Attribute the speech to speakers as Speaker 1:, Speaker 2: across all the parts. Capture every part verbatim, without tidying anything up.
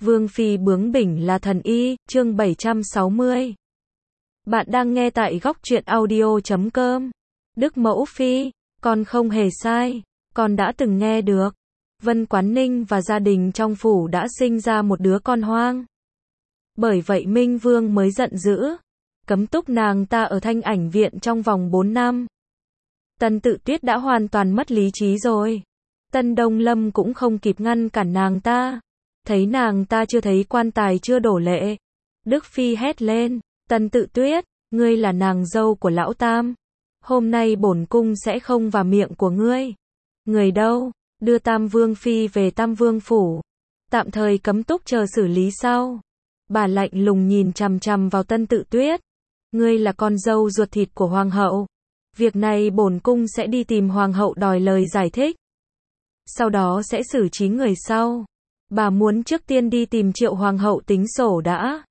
Speaker 1: Vương phi bướng bỉnh là thần y, chương bảy trăm sáu mươi. Bạn đang nghe tại góc truyện audio chấm com. Đức mẫu phi, con không hề sai, con đã từng nghe được. Vân Quán Ninh và gia đình trong phủ đã sinh ra một đứa con hoang. Bởi vậy Minh Vương mới giận dữ, cấm túc nàng ta ở Thanh Ảnh viện trong vòng bốn năm. Tần Tự Tuyết đã hoàn toàn mất lý trí rồi. Tân Đông Lâm cũng không kịp ngăn cản nàng ta. Thấy nàng ta chưa thấy quan tài chưa đổ lệ. Đức Phi hét lên, Tần Tự Tuyết, ngươi là nàng dâu của lão Tam. Hôm nay bổn cung sẽ không vào miệng của ngươi. Người đâu, đưa Tam Vương Phi về Tam Vương Phủ. Tạm thời cấm túc chờ xử lý sau. Bà lạnh lùng nhìn chằm chằm vào Tần Tự Tuyết. Ngươi là con dâu ruột thịt của Hoàng hậu. Việc này bổn cung sẽ đi tìm Hoàng hậu đòi lời giải thích. Sau đó sẽ xử trí người sau. Bà muốn trước tiên đi tìm Triệu Hoàng hậu tính sổ đã.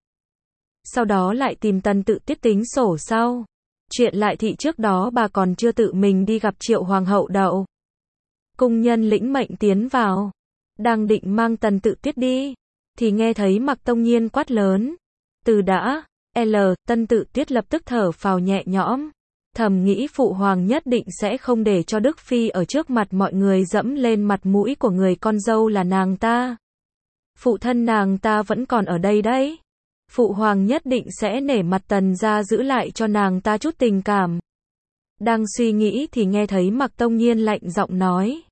Speaker 1: Sau đó lại tìm Tần Tự Tuyết tính sổ sau. Chuyện lại thị trước đó bà còn chưa tự mình đi gặp Triệu Hoàng hậu đậu. Cung nhân lĩnh mệnh tiến vào. Đang định mang Tần Tự Tuyết đi. Thì nghe thấy Mạc Tông Nhiên quát lớn. Từ đã, L, Tần Tự Tuyết lập tức thở phào nhẹ nhõm. Thầm nghĩ phụ hoàng nhất định sẽ không để cho Đức Phi ở trước mặt mọi người dẫm lên mặt mũi của người con dâu là nàng ta. Phụ thân nàng ta vẫn còn ở đây đấy. Phụ hoàng nhất định sẽ nể mặt Tần gia giữ lại cho nàng ta chút tình cảm. Đang suy nghĩ thì nghe thấy Mạc Tông Nhiên lạnh giọng nói.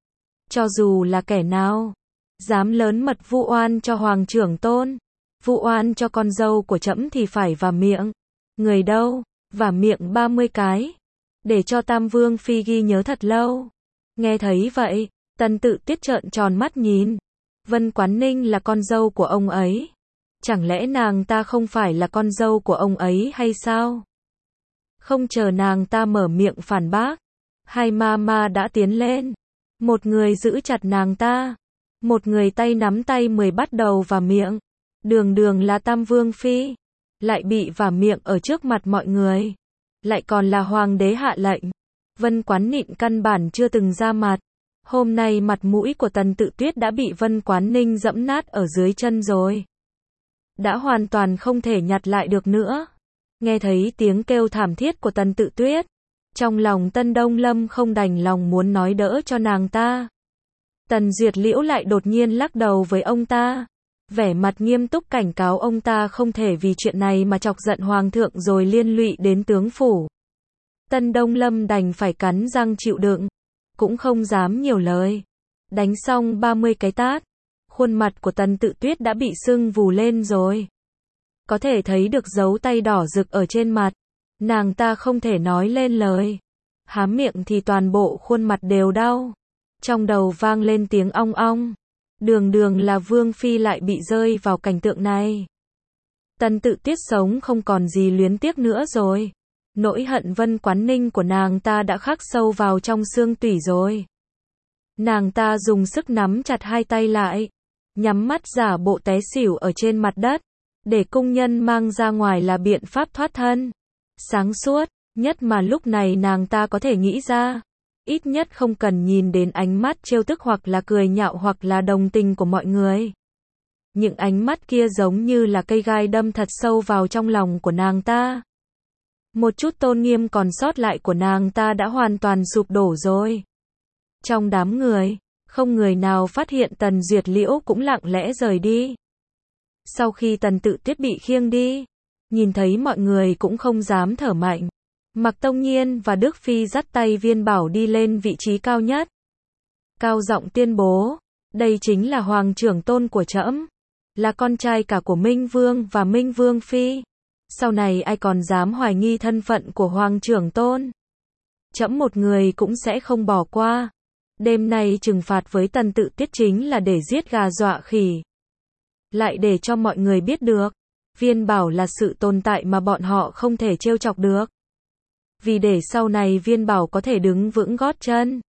Speaker 1: Cho dù là kẻ nào, dám lớn mật vu oan cho hoàng trưởng tôn, vu oan cho con dâu của trẫm thì phải vả miệng. Người đâu? Vả miệng ba mươi cái. Để cho Tam Vương Phi ghi nhớ thật lâu. Nghe thấy vậy, Tần Tự Tuyết trợn tròn mắt nhìn. Vân Quán Ninh là con dâu của ông ấy. Chẳng lẽ nàng ta không phải là con dâu của ông ấy hay sao? Không chờ nàng ta mở miệng phản bác. Hai ma ma đã tiến lên. Một người giữ chặt nàng ta. Một người tay nắm tay mười bắt đầu vả miệng. Đường đường là Tam Vương Phi. Lại bị vả miệng ở trước mặt mọi người. Lại còn là hoàng đế hạ lệnh. Vân Quán Nịnh căn bản chưa từng ra mặt. Hôm nay mặt mũi của Tần Tự Tuyết đã bị Vân Quán Ninh dẫm nát ở dưới chân rồi. Đã hoàn toàn không thể nhặt lại được nữa. Nghe thấy tiếng kêu thảm thiết của Tần Tự Tuyết. Trong lòng Tân Đông Lâm không đành lòng muốn nói đỡ cho nàng ta. Tần Duyệt Liễu lại đột nhiên lắc đầu với ông ta. Vẻ mặt nghiêm túc cảnh cáo ông ta không thể vì chuyện này mà chọc giận hoàng thượng rồi liên lụy đến tướng phủ. Tân Đông Lâm đành phải cắn răng chịu đựng, cũng không dám nhiều lời. Đánh xong ba mươi cái tát, khuôn mặt của Tần Tự Tuyết đã bị sưng vù lên rồi. Có thể thấy được dấu tay đỏ rực ở trên mặt. Nàng ta không thể nói lên lời. Há miệng thì toàn bộ khuôn mặt đều đau. Trong đầu vang lên tiếng ong ong. Đường đường là Vương Phi lại bị rơi vào cảnh tượng này. Tần Tự Tuyết sống không còn gì luyến tiếc nữa rồi. Nỗi hận Vân Quán Ninh của nàng ta đã khắc sâu vào trong xương tủy rồi. Nàng ta dùng sức nắm chặt hai tay lại. Nhắm mắt giả bộ té xỉu ở trên mặt đất. Để cung nhân mang ra ngoài là biện pháp thoát thân. Sáng suốt, nhất mà lúc này nàng ta có thể nghĩ ra. Ít nhất không cần nhìn đến ánh mắt trêu tức hoặc là cười nhạo hoặc là đồng tình của mọi người. Những ánh mắt kia giống như là cây gai đâm thật sâu vào trong lòng của nàng ta. Một chút tôn nghiêm còn sót lại của nàng ta đã hoàn toàn sụp đổ rồi. Trong đám người, không người nào phát hiện Tần Duyệt Liễu cũng lặng lẽ rời đi. Sau khi Tần Tự Tuyết bị khiêng đi, nhìn thấy mọi người cũng không dám thở mạnh. Mạc Tông Nhiên và Đức Phi dắt tay Viên Bảo đi lên vị trí cao nhất. Cao giọng tuyên bố, đây chính là hoàng trưởng tôn của trẫm, là con trai cả của Minh Vương và Minh Vương Phi. Sau này ai còn dám hoài nghi thân phận của hoàng trưởng tôn. Trẫm một người cũng sẽ không bỏ qua. Đêm nay trừng phạt với Tần Tự Tuyết chính là để giết gà dọa khỉ. Lại để cho mọi người biết được, Viên Bảo là sự tồn tại mà bọn họ không thể trêu chọc được. Vì để sau này Viên Bảo có thể đứng vững gót chân.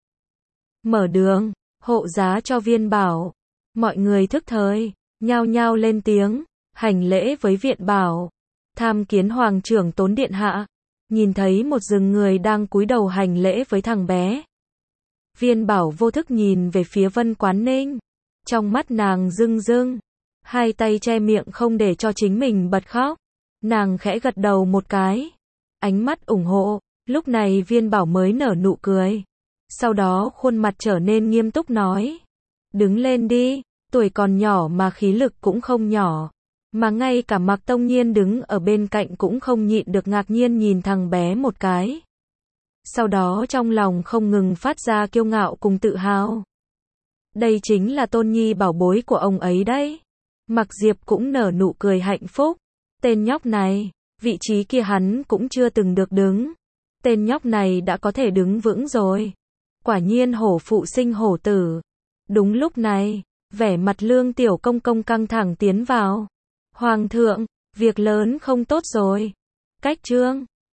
Speaker 1: Mở đường, hộ giá cho Viên Bảo. Mọi người thức thời, nhao nhao lên tiếng, hành lễ với Viện Bảo. Tham kiến hoàng trưởng tôn điện hạ. Nhìn thấy một rừng người đang cúi đầu hành lễ với thằng bé. Viên Bảo vô thức nhìn về phía Vân Quán Ninh. Trong mắt nàng rưng rưng. hai tay che miệng không để cho chính mình bật khóc. Nàng khẽ gật đầu một cái, ánh mắt ủng hộ, lúc này Viên Bảo mới nở nụ cười. Sau đó khuôn mặt trở nên nghiêm túc nói, đứng lên đi, tuổi còn nhỏ mà khí lực cũng không nhỏ. Mà ngay cả Mạc Tông Nhiên đứng ở bên cạnh cũng không nhịn được ngạc nhiên nhìn thằng bé một cái. Sau đó trong lòng không ngừng phát ra kiêu ngạo cùng tự hào. Đây chính là tôn nhi bảo bối của ông ấy đấy. Mạc Diệp cũng nở nụ cười hạnh phúc. Tên nhóc này, vị trí kia hắn cũng chưa từng được đứng. Tên nhóc này đã có thể đứng vững rồi. Quả nhiên hổ phụ sinh hổ tử. Đúng lúc này, vẻ mặt Lương Tiểu Công Công căng thẳng tiến vào. Hoàng thượng, việc lớn không tốt rồi. Cách trương,